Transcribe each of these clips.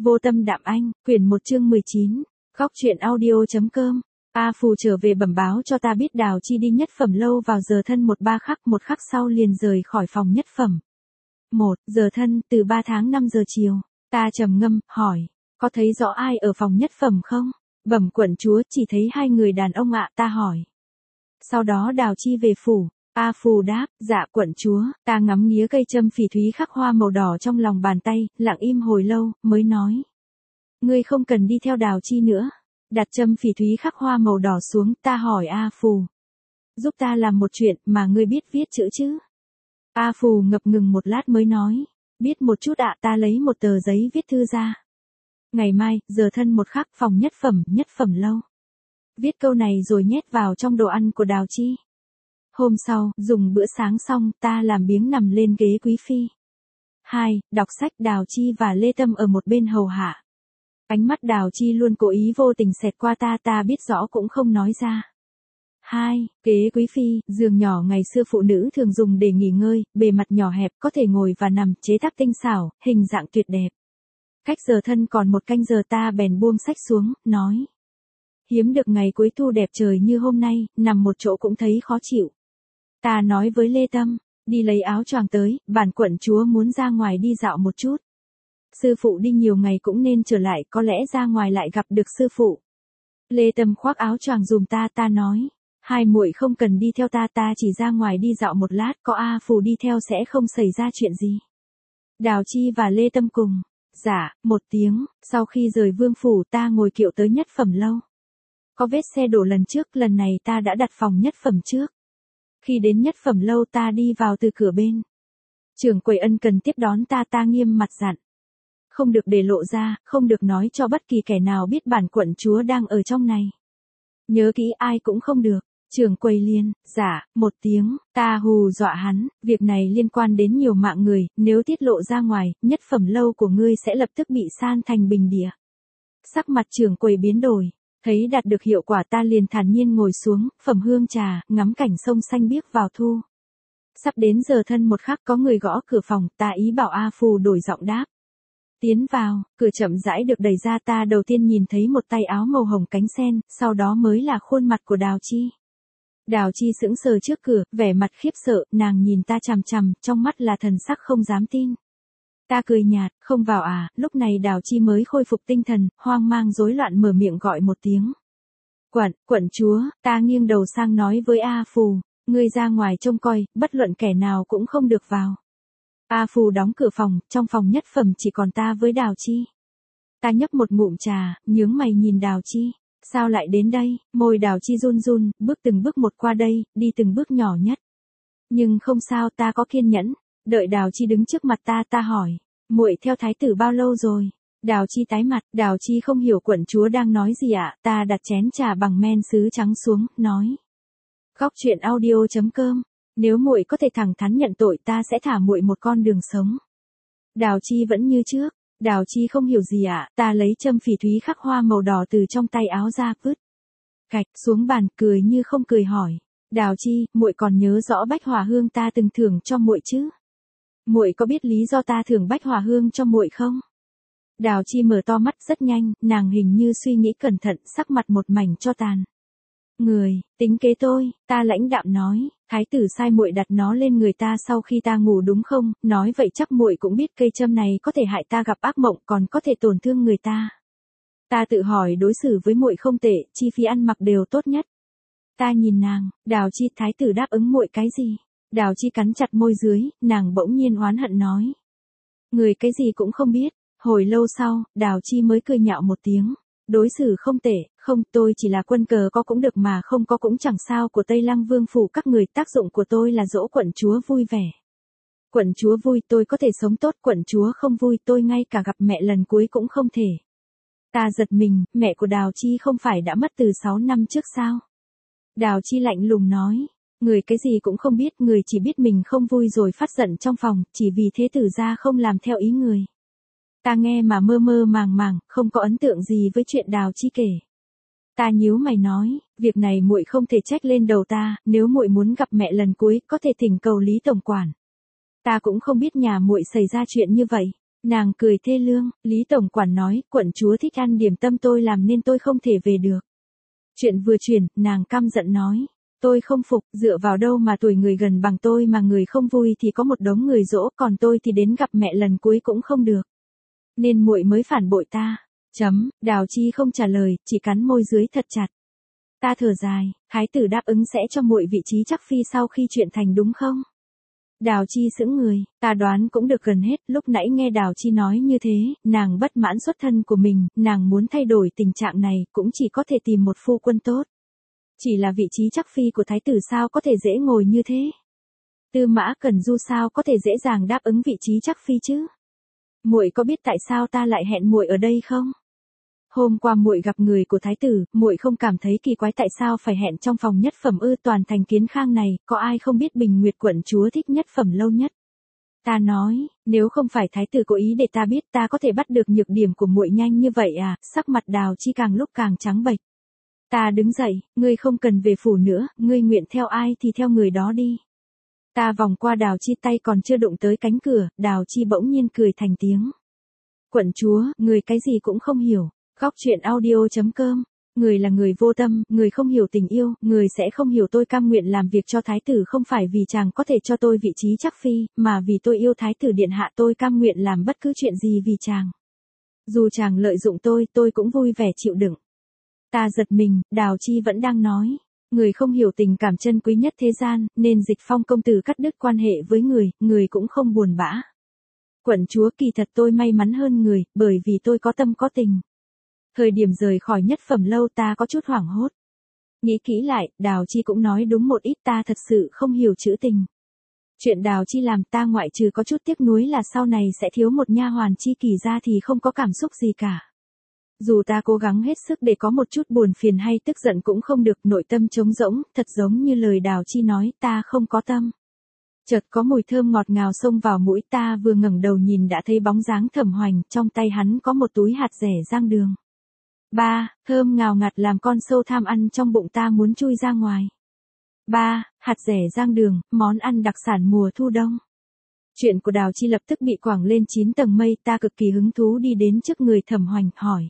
Vô tâm đạm anh, quyển 1 chương 19. Góc truyện audio.com. A Phù trở về bẩm báo cho ta biết Đào Chi đi nhất phẩm lâu vào giờ thân 13 khắc, một khắc sau liền rời khỏi phòng nhất phẩm. 1 giờ thân, từ 3 tháng 5 giờ chiều. Ta trầm ngâm, hỏi, có thấy rõ ai ở phòng nhất phẩm không? Bẩm quận chúa, chỉ thấy 2 người đàn ông ạ. Ta hỏi. Sau đó Đào Chi về phủ. A Phù đáp, dạ quận chúa. Ta ngắm nghía cây châm phỉ thúy khắc hoa màu đỏ trong lòng bàn tay, lặng im hồi lâu, mới nói. Ngươi không cần đi theo Đào Chi nữa. Đặt châm phỉ thúy khắc hoa màu đỏ xuống, ta hỏi A Phù. Giúp ta làm một chuyện mà ngươi biết viết chữ chứ? A Phù ngập ngừng một lát mới nói. Biết một chút ạ. Ta lấy một tờ giấy viết thư ra. Ngày mai, giờ thân 1 khắc, phòng nhất phẩm lâu. Viết câu này rồi nhét vào trong đồ ăn của Đào Chi. Hôm sau, dùng bữa sáng xong, ta làm biếng nằm lên ghế quý phi. 2. Đọc sách. Đào Chi và Lê Tâm ở một bên hầu hạ. Ánh mắt Đào Chi luôn cố ý vô tình xẹt qua ta biết rõ cũng không nói ra. 2. Ghế quý phi, giường nhỏ ngày xưa phụ nữ thường dùng để nghỉ ngơi, bề mặt nhỏ hẹp, có thể ngồi và nằm, chế tác tinh xảo, hình dạng tuyệt đẹp. Cách giờ thân còn 1 canh giờ ta bèn buông sách xuống, nói. Hiếm được ngày cuối thu đẹp trời như hôm nay, nằm một chỗ cũng thấy khó chịu. Ta nói với Lê Tâm, đi lấy áo choàng tới, bản quận chúa muốn ra ngoài đi dạo một chút. Sư phụ đi nhiều ngày cũng nên trở lại, có lẽ ra ngoài lại gặp được sư phụ. Lê Tâm khoác áo choàng dùm ta nói, 2 muội không cần đi theo ta chỉ ra ngoài đi dạo một lát, có A Phù đi theo sẽ không xảy ra chuyện gì. Đào Chi và Lê Tâm cùng. Dạ, 1 tiếng, sau khi rời vương phủ ta ngồi kiệu tới nhất phẩm lâu. Có vết xe đổ lần trước, lần này ta đã đặt phòng nhất phẩm trước. Khi đến nhất phẩm lâu ta đi vào từ cửa bên. Trưởng quầy ân cần tiếp đón ta nghiêm mặt dặn. Không được để lộ ra, không được nói cho bất kỳ kẻ nào biết bản quận chúa đang ở trong này. Nhớ kỹ ai cũng không được. Trưởng quầy liền, dạ, 1 tiếng, ta hù dọa hắn, việc này liên quan đến nhiều mạng người, nếu tiết lộ ra ngoài, nhất phẩm lâu của ngươi sẽ lập tức bị san thành bình địa. Sắc mặt trưởng quầy biến đổi. Thấy đạt được hiệu quả ta liền thản nhiên ngồi xuống, phẩm hương trà, ngắm cảnh sông xanh biếc vào thu. Sắp đến giờ thân 1 khắc có người gõ cửa phòng, ta ý bảo A Phù đổi giọng đáp. Tiến vào, cửa chậm rãi được đẩy ra, ta đầu tiên nhìn thấy một tay áo màu hồng cánh sen, sau đó mới là khuôn mặt của Đào Chi. Đào Chi sững sờ trước cửa, vẻ mặt khiếp sợ, nàng nhìn ta chằm chằm, trong mắt là thần sắc không dám tin. Ta cười nhạt, không vào à, lúc này Đào Chi mới khôi phục tinh thần, hoang mang rối loạn mở miệng gọi 1 tiếng. Quận chúa, ta nghiêng đầu sang nói với A Phù, ngươi ra ngoài trông coi, bất luận kẻ nào cũng không được vào. A Phù đóng cửa phòng, trong phòng nhất phẩm chỉ còn ta với Đào Chi. Ta nhấp một ngụm trà, nhướng mày nhìn Đào Chi, sao lại đến đây, môi Đào Chi run run, bước từng bước một qua đây, đi từng bước nhỏ nhất. Nhưng không sao, ta có kiên nhẫn. Đợi Đào Chi đứng trước mặt ta hỏi, muội theo thái tử bao lâu rồi? Đào Chi tái mặt, Đào Chi không hiểu quận chúa đang nói gì ạ. Ta đặt chén trà bằng men sứ trắng xuống, nói. Góc truyện audio.com, nếu muội có thể thẳng thắn nhận tội ta sẽ thả muội một con đường sống. Đào Chi vẫn như trước, Đào Chi không hiểu gì ạ. Ta lấy châm phỉ thúy khắc hoa màu đỏ từ trong tay áo ra vứt. Cạch xuống bàn, cười như không cười hỏi. Đào Chi, muội còn nhớ rõ bách hỏa hương ta từng thưởng cho muội chứ? Muội có biết lý do ta thưởng bách hỏa hương cho muội không? Đào Chi mở to mắt rất nhanh, nàng hình như suy nghĩ cẩn thận, sắc mặt một mảnh cho tàn. Người, tính kế tôi, ta lãnh đạm nói, thái tử sai muội đặt nó lên người ta sau khi ta ngủ đúng không? Nói vậy chắc muội cũng biết cây châm này có thể hại ta gặp ác mộng, còn có thể tổn thương người ta. Ta tự hỏi đối xử với muội không tệ, chi phí ăn mặc đều tốt nhất. Ta nhìn nàng, Đào Chi, thái tử đáp ứng muội cái gì? Đào Chi cắn chặt môi dưới, nàng bỗng nhiên oán hận nói. Người cái gì cũng không biết. Hồi lâu sau, Đào Chi mới cười nhạo 1 tiếng. Đối xử không tệ, không, tôi chỉ là quân cờ có cũng được mà không có cũng chẳng sao của Tây Lăng Vương phủ các người, tác dụng của tôi là dỗ quận chúa vui vẻ. Quận chúa vui tôi có thể sống tốt, quận chúa không vui tôi ngay cả gặp mẹ lần cuối cũng không thể. Ta giật mình, mẹ của Đào Chi không phải đã mất từ 6 năm trước sao? Đào Chi lạnh lùng nói. Người cái gì cũng không biết, người chỉ biết mình không vui rồi phát giận trong phòng, chỉ vì thế tử gia không làm theo ý người. Ta nghe mà mơ mơ màng màng, không có ấn tượng gì với chuyện Đào Chi kể. Ta nhíu mày nói, việc này muội không thể trách lên đầu ta, nếu muội muốn gặp mẹ lần cuối, có thể thỉnh cầu Lý tổng quản. Ta cũng không biết nhà muội xảy ra chuyện như vậy. Nàng cười thê lương, Lý Tổng Quản nói, quận chúa thích ăn điểm tâm tôi làm nên tôi không thể về được. Chuyện vừa chuyển, nàng căm giận nói. Tôi không phục, dựa vào đâu mà tuổi người gần bằng tôi mà người không vui thì có một đống người dỗ, còn tôi thì đến gặp mẹ lần cuối cũng không được. Nên muội mới phản bội ta. Đào Chi không trả lời, chỉ cắn môi dưới thật chặt. Ta thở dài, thái tử đáp ứng sẽ cho muội vị trí chắc phi sau khi chuyện thành đúng không? Đào Chi sững người, ta đoán cũng được gần hết, lúc nãy nghe Đào Chi nói như thế, nàng bất mãn xuất thân của mình, nàng muốn thay đổi tình trạng này, cũng chỉ có thể tìm một phu quân tốt. Chỉ là vị trí chắc phi của thái tử sao có thể dễ ngồi như thế? Tư Mã Cẩn Du sao có thể dễ dàng đáp ứng vị trí chắc phi chứ? Muội có biết tại sao ta lại hẹn muội ở đây không? Hôm qua muội gặp người của thái tử, muội không cảm thấy kỳ quái tại sao phải hẹn trong phòng nhất phẩm ư? Toàn thành Kiến Khang này, có ai không biết Bình Nguyệt quận chúa thích nhất phẩm lâu nhất? Ta nói, nếu không phải thái tử cố ý để ta biết, ta có thể bắt được nhược điểm của muội nhanh như vậy à? Sắc mặt Đào Chi càng lúc càng trắng bệch. Ta đứng dậy, ngươi không cần về phủ nữa, ngươi nguyện theo ai thì theo người đó đi. Ta vòng qua Đào Chi, tay còn chưa đụng tới cánh cửa, Đào Chi bỗng nhiên cười thành tiếng. Quận chúa, người cái gì cũng không hiểu. Góc truyện audio.com. Người là người vô tâm, người không hiểu tình yêu, người sẽ không hiểu tôi cam nguyện làm việc cho thái tử không phải vì chàng có thể cho tôi vị trí chắc phi, mà vì tôi yêu thái tử điện hạ, tôi cam nguyện làm bất cứ chuyện gì vì chàng. Dù chàng lợi dụng tôi cũng vui vẻ chịu đựng. Ta giật mình, Đào Chi vẫn đang nói. Người không hiểu tình cảm chân quý nhất thế gian, nên Dịch Phong công tử cắt đứt quan hệ với người cũng không buồn bã. Quận chúa, kỳ thật tôi may mắn hơn người, bởi vì tôi có tâm có tình. Thời điểm rời khỏi nhất phẩm lâu ta có chút hoảng hốt. Nghĩ kỹ lại, Đào Chi cũng nói đúng một ít, ta thật sự không hiểu chữ tình. Chuyện Đào Chi làm ta ngoại trừ có chút tiếc nuối là sau này sẽ thiếu một nha hoàn chi kỷ ra thì không có cảm xúc gì cả. Dù ta cố gắng hết sức để có một chút buồn phiền hay tức giận cũng không được, nội tâm trống rỗng, thật giống như lời Đào Chi nói, ta không có tâm. Chợt có mùi thơm ngọt ngào xông vào mũi, ta vừa ngẩng đầu nhìn đã thấy bóng dáng Thẩm Hoành, trong tay hắn có một túi hạt dẻ rang đường. Thơm ngào ngạt làm con sâu tham ăn trong bụng ta muốn chui ra ngoài. Hạt dẻ rang đường, món ăn đặc sản mùa thu đông. Chuyện của Đào Chi lập tức bị quảng lên 9 tầng mây, ta cực kỳ hứng thú đi đến trước người Thẩm Hoành, hỏi.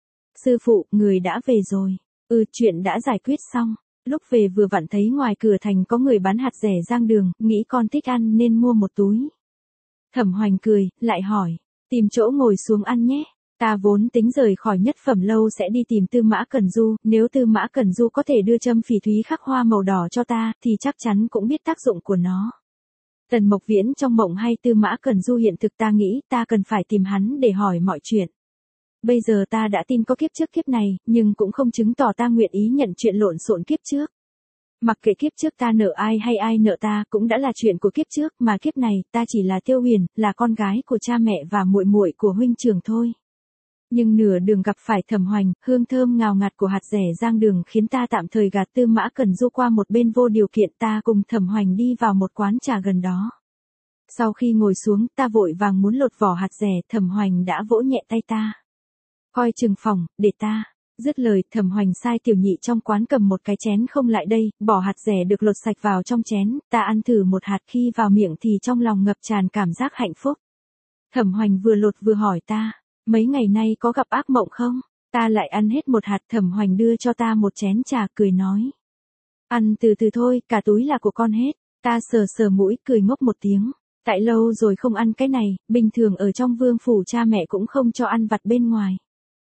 Sư phụ, người đã về rồi. Chuyện đã giải quyết xong. Lúc về vừa vặn thấy ngoài cửa thành có người bán hạt dẻ rang đường, nghĩ con thích ăn nên mua một túi. Thẩm Hoành cười, lại hỏi. Tìm chỗ ngồi xuống ăn nhé. Ta vốn tính rời khỏi nhất phẩm lâu sẽ đi tìm Tư Mã Cẩn Du, nếu Tư Mã Cẩn Du có thể đưa châm phỉ thúy khắc hoa màu đỏ cho ta, thì chắc chắn cũng biết tác dụng của nó. Tần Mộc Viễn trong mộng hay Tư Mã Cẩn Du hiện thực, ta nghĩ ta cần phải tìm hắn để hỏi mọi chuyện. Bây giờ ta đã tin có kiếp trước kiếp này, nhưng cũng không chứng tỏ ta nguyện ý nhận chuyện lộn xộn kiếp trước. Mặc kệ kiếp trước ta nợ ai hay ai nợ ta, cũng đã là chuyện của kiếp trước, mà kiếp này ta chỉ là Tiêu Huyền, là con gái của cha mẹ và muội muội của huynh trưởng thôi. Nhưng nửa đường gặp phải Thẩm Hoành, hương thơm ngào ngạt của hạt dẻ rang đường khiến ta tạm thời gạt Tư Mã Cẩn Du qua một bên, vô điều kiện ta cùng Thẩm Hoành đi vào một quán trà gần đó. Sau khi ngồi xuống, ta vội vàng muốn lột vỏ hạt dẻ, Thẩm Hoành đã vỗ nhẹ tay ta. Coi chừng phòng, để ta. Dứt lời, Thẩm Hoành sai tiểu nhị trong quán cầm một cái chén không lại đây, bỏ hạt dẻ được lột sạch vào trong chén, ta ăn thử một hạt, khi vào miệng thì trong lòng ngập tràn cảm giác hạnh phúc. Thẩm Hoành vừa lột vừa hỏi ta, mấy ngày nay có gặp ác mộng không? Ta lại ăn hết một hạt, Thẩm Hoành đưa cho ta một chén trà, cười nói. Ăn từ từ thôi, cả túi là của con hết. Ta sờ sờ mũi, cười ngốc một tiếng. Tại lâu rồi không ăn cái này, bình thường ở trong vương phủ cha mẹ cũng không cho ăn vặt bên ngoài.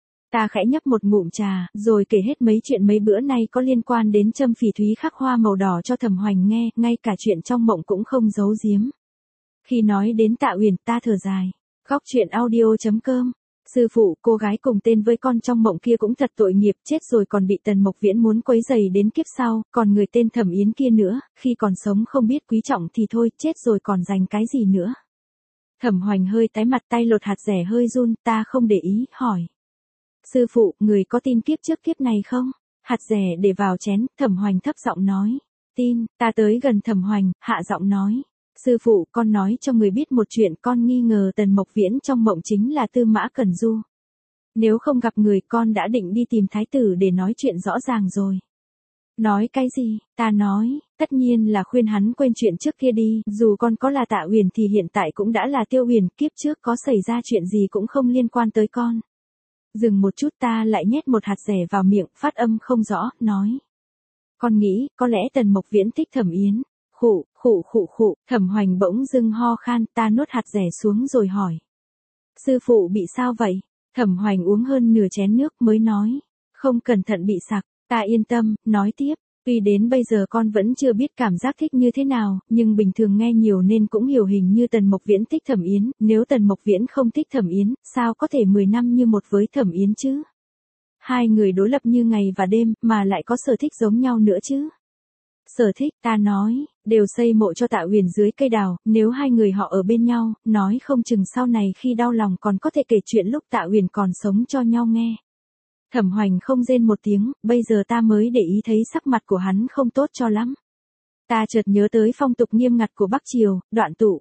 Ta khẽ nhấp một ngụm trà, rồi kể hết mấy chuyện mấy bữa nay có liên quan đến châm phỉ thúy khắc hoa màu đỏ cho Thẩm Hoành nghe, ngay cả chuyện trong mộng cũng không giấu giếm. Khi nói đến Tạ Uyển, ta thở dài. Góc truyện audio.com. Sư phụ, cô gái cùng tên với con trong mộng kia cũng thật tội nghiệp, chết rồi còn bị Tần Mộc Viễn muốn quấy rầy đến kiếp sau, còn người tên Thẩm Yến kia nữa, khi còn sống không biết quý trọng thì thôi, chết rồi còn dành cái gì nữa. Thẩm Hoành hơi tái mặt, tay lột hạt dẻ hơi run, ta không để ý, hỏi. Sư phụ, người có tin kiếp trước kiếp này không? Hạt dẻ để vào chén, Thẩm Hoành thấp giọng nói. Tin, ta tới gần Thẩm Hoành, hạ giọng nói. Sư phụ, con nói cho người biết một chuyện, con nghi ngờ Tần Mộc Viễn trong mộng chính là Tư Mã Cẩn Du. Nếu không gặp người, con đã định đi tìm thái tử để nói chuyện rõ ràng rồi. Nói cái gì? Ta nói, tất nhiên là khuyên hắn quên chuyện trước kia đi, dù con có là Tạ Uyển thì hiện tại cũng đã là Tiêu Uyển, kiếp trước có xảy ra chuyện gì cũng không liên quan tới con. Dừng một chút ta lại nhét một hạt dẻ vào miệng, phát âm không rõ, nói. Con nghĩ, có lẽ Tần Mộc Viễn thích Thẩm Yến. Khụ, khụ khụ khụ, Thẩm Hoành bỗng dưng ho khan, ta nuốt hạt dẻ xuống rồi hỏi. Sư phụ bị sao vậy? Thẩm Hoành uống hơn nửa chén nước mới nói. Không cẩn thận bị sặc, ta yên tâm, nói tiếp. Tuy đến bây giờ con vẫn chưa biết cảm giác thích như thế nào, nhưng bình thường nghe nhiều nên cũng hiểu hình như Tần Mộc Viễn thích Thẩm Yến, nếu Tần Mộc Viễn không thích Thẩm Yến, sao có thể 10 năm như một với Thẩm Yến chứ? Hai người đối lập như ngày và đêm, mà lại có sở thích giống nhau nữa chứ. Sở thích, ta nói, đều xây mộ cho Tạ Uyển dưới cây đào, nếu hai người họ ở bên nhau, nói không chừng sau này khi đau lòng còn có thể kể chuyện lúc Tạ Uyển còn sống cho nhau nghe. Thẩm Hoành không rên một tiếng, bây giờ ta mới để ý thấy sắc mặt của hắn không tốt cho lắm. Ta chợt nhớ tới phong tục nghiêm ngặt của Bắc Triều, đoạn tụ.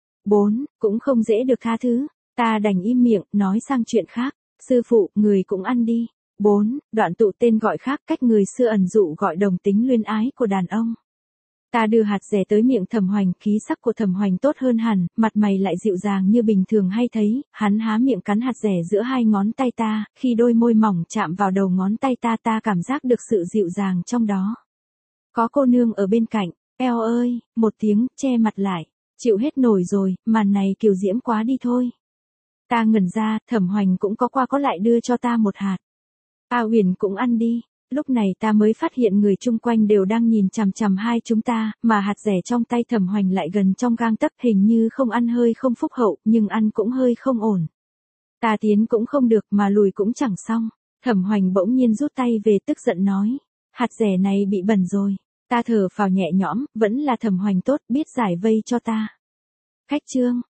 4, cũng không dễ được tha thứ, ta đành im miệng, nói sang chuyện khác. Sư phụ, người cũng ăn đi. 4. Đoạn tụ tên gọi khác cách người xưa ẩn dụ gọi đồng tính luyến ái của đàn ông. Ta đưa hạt dẻ tới miệng Thẩm Hoành, khí sắc của Thẩm Hoành tốt hơn hẳn, mặt mày lại dịu dàng như bình thường hay thấy, hắn há miệng cắn hạt dẻ giữa hai ngón tay ta, khi đôi môi mỏng chạm vào đầu ngón tay ta cảm giác được sự dịu dàng trong đó. Có cô nương ở bên cạnh, eo ơi, một tiếng, che mặt lại, chịu hết nổi rồi, màn này kiều diễm quá đi thôi. Ta ngẩn ra, Thẩm Hoành cũng có qua có lại đưa cho ta một hạt. A Uyển cũng ăn đi. Lúc này ta mới phát hiện người chung quanh đều đang nhìn chằm chằm hai chúng ta, mà hạt dẻ trong tay Thẩm Hoành lại gần trong gang tấc, hình như không ăn hơi không phúc hậu, nhưng ăn cũng hơi không ổn. Ta tiến cũng không được mà lùi cũng chẳng xong. Thẩm Hoành bỗng nhiên rút tay về tức giận nói. Hạt dẻ này bị bẩn rồi. Ta thở phào nhẹ nhõm, vẫn là Thẩm Hoành tốt, biết giải vây cho ta. Khách trương.